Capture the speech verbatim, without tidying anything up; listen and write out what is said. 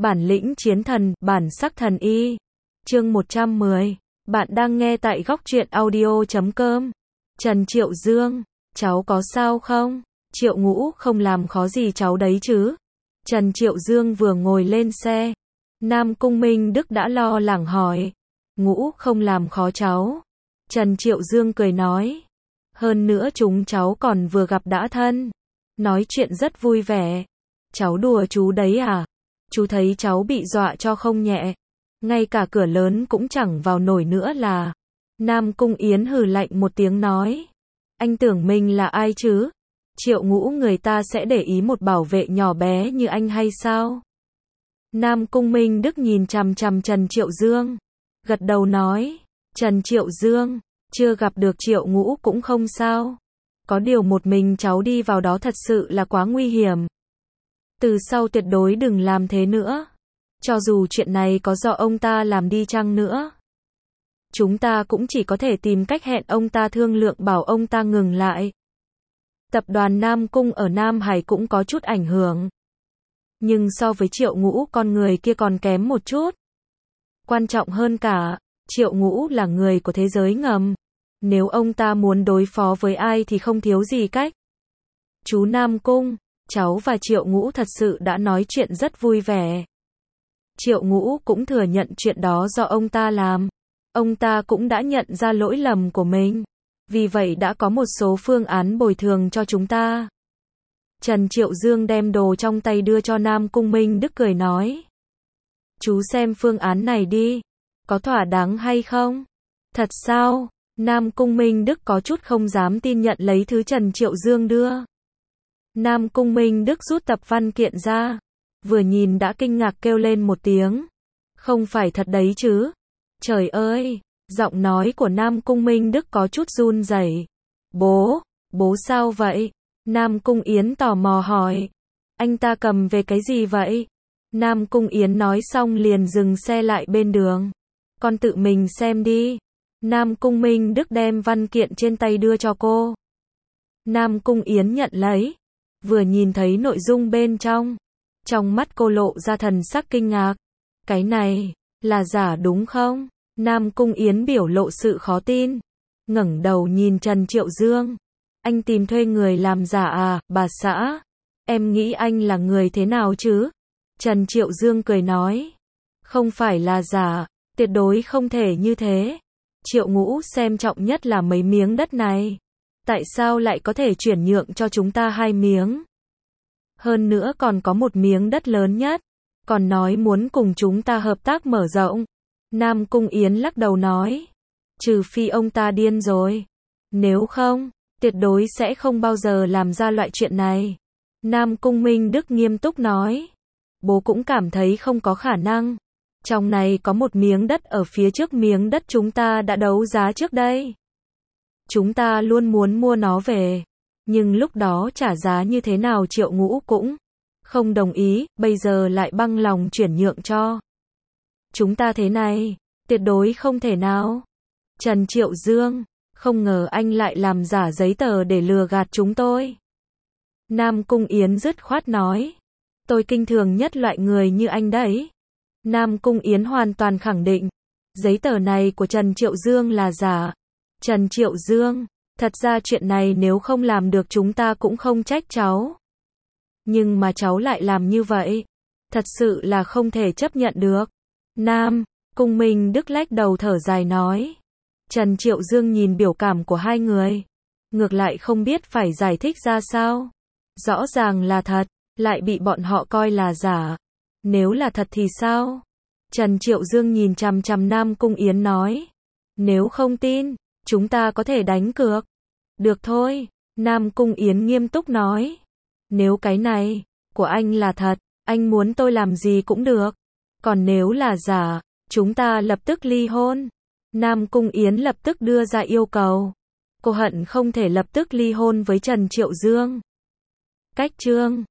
Bản lĩnh chiến thần, bản sắc thần y. Chương một trăm mười. Bạn đang nghe tại góc truyện audio chấm com. Trần Triệu Dương, cháu có sao không? Triệu Ngũ không làm khó gì cháu đấy chứ? Trần Triệu Dương vừa ngồi lên xe, Nam Cung Minh Đức đã lo lắng hỏi. Ngũ không làm khó cháu. Trần Triệu Dương cười nói. Hơn nữa chúng cháu còn vừa gặp đã thân. Nói chuyện rất vui vẻ. Cháu đùa chú đấy à? Chú thấy cháu bị dọa cho không nhẹ. Ngay cả cửa lớn cũng chẳng vào nổi nữa là. Nam Cung Yến hừ lạnh một tiếng nói. Anh tưởng mình là ai chứ? Triệu Ngũ người ta sẽ để ý một bảo vệ nhỏ bé như anh hay sao? Nam Cung Minh Đức nhìn chằm chằm Trần Triệu Dương. Gật đầu nói. Trần Triệu Dương, chưa gặp được Triệu Ngũ cũng không sao. Có điều một mình cháu đi vào đó thật sự là quá nguy hiểm. Từ sau tuyệt đối đừng làm thế nữa. Cho dù chuyện này có do ông ta làm đi chăng nữa, chúng ta cũng chỉ có thể tìm cách hẹn ông ta thương lượng bảo ông ta ngừng lại. Tập đoàn Nam Cung ở Nam Hải cũng có chút ảnh hưởng. Nhưng so với Triệu Ngũ con người kia còn kém một chút. Quan trọng hơn cả, Triệu Ngũ là người của thế giới ngầm. Nếu ông ta muốn đối phó với ai thì không thiếu gì cách. Chú Nam Cung, cháu và Triệu Ngũ thật sự đã nói chuyện rất vui vẻ. Triệu Ngũ cũng thừa nhận chuyện đó do ông ta làm. Ông ta cũng đã nhận ra lỗi lầm của mình. Vì vậy đã có một số phương án bồi thường cho chúng ta. Trần Triệu Dương đem đồ trong tay đưa cho Nam Cung Minh Đức cười nói. Chú xem phương án này đi. Có thỏa đáng hay không? Thật sao? Nam Cung Minh Đức có chút không dám tin nhận lấy thứ Trần Triệu Dương đưa. Nam Cung Minh Đức rút tập văn kiện ra. Vừa nhìn đã kinh ngạc kêu lên một tiếng. Không phải thật đấy chứ? Trời ơi! Giọng nói của Nam Cung Minh Đức có chút run rẩy. Bố! Bố sao vậy? Nam Cung Yến tò mò hỏi. Anh ta cầm về cái gì vậy? Nam Cung Yến nói xong liền dừng xe lại bên đường. Con tự mình xem đi. Nam Cung Minh Đức đem văn kiện trên tay đưa cho cô. Nam Cung Yến nhận lấy. Vừa nhìn thấy nội dung bên trong. Trong mắt cô lộ ra thần sắc kinh ngạc. Cái này, là giả đúng không? Nam Cung Yến biểu lộ sự khó tin. Ngẩng đầu nhìn Trần Triệu Dương. Anh tìm thuê người làm giả à, bà xã? Em nghĩ anh là người thế nào chứ? Trần Triệu Dương cười nói. Không phải là giả, tuyệt đối không thể như thế. Triệu Ngũ xem trọng nhất là mấy miếng đất này. Tại sao lại có thể chuyển nhượng cho chúng ta hai miếng? Hơn nữa còn có một miếng đất lớn nhất. Còn nói muốn cùng chúng ta hợp tác mở rộng. Nam Cung Yến lắc đầu nói. Trừ phi ông ta điên rồi. Nếu không, tuyệt đối sẽ không bao giờ làm ra loại chuyện này. Nam Cung Minh Đức nghiêm túc nói. Bố cũng cảm thấy không có khả năng. Trong này có một miếng đất ở phía trước miếng đất chúng ta đã đấu giá trước đây. Chúng ta luôn muốn mua nó về. Nhưng lúc đó trả giá như thế nào Triệu Ngũ cũng không đồng ý, bây giờ lại băng lòng chuyển nhượng cho. Chúng ta thế này, tuyệt đối không thể nào. Trần Triệu Dương, không ngờ anh lại làm giả giấy tờ để lừa gạt chúng tôi. Nam Cung Yến dứt khoát nói. Tôi kinh thường nhất loại người như anh đấy. Nam Cung Yến hoàn toàn khẳng định. Giấy tờ này của Trần Triệu Dương là giả. Trần Triệu Dương, thật ra chuyện này nếu không làm được chúng ta cũng không trách cháu. Nhưng mà cháu lại làm như vậy. Thật sự là không thể chấp nhận được. Nam Cung Minh Đức lách đầu thở dài nói. Trần Triệu Dương nhìn biểu cảm của hai người. Ngược lại không biết phải giải thích ra sao. Rõ ràng là thật, lại bị bọn họ coi là giả. Nếu là thật thì sao? Trần Triệu Dương nhìn chằm chằm Nam Cung Yến nói. Nếu không tin, chúng ta có thể đánh cược. Được thôi, Nam Cung Yến nghiêm túc nói. Nếu cái này, của anh là thật, anh muốn tôi làm gì cũng được. Còn nếu là giả, chúng ta lập tức ly hôn. Nam Cung Yến lập tức đưa ra yêu cầu. Cô hận không thể lập tức ly hôn với Trần Triệu Dương. Cách chương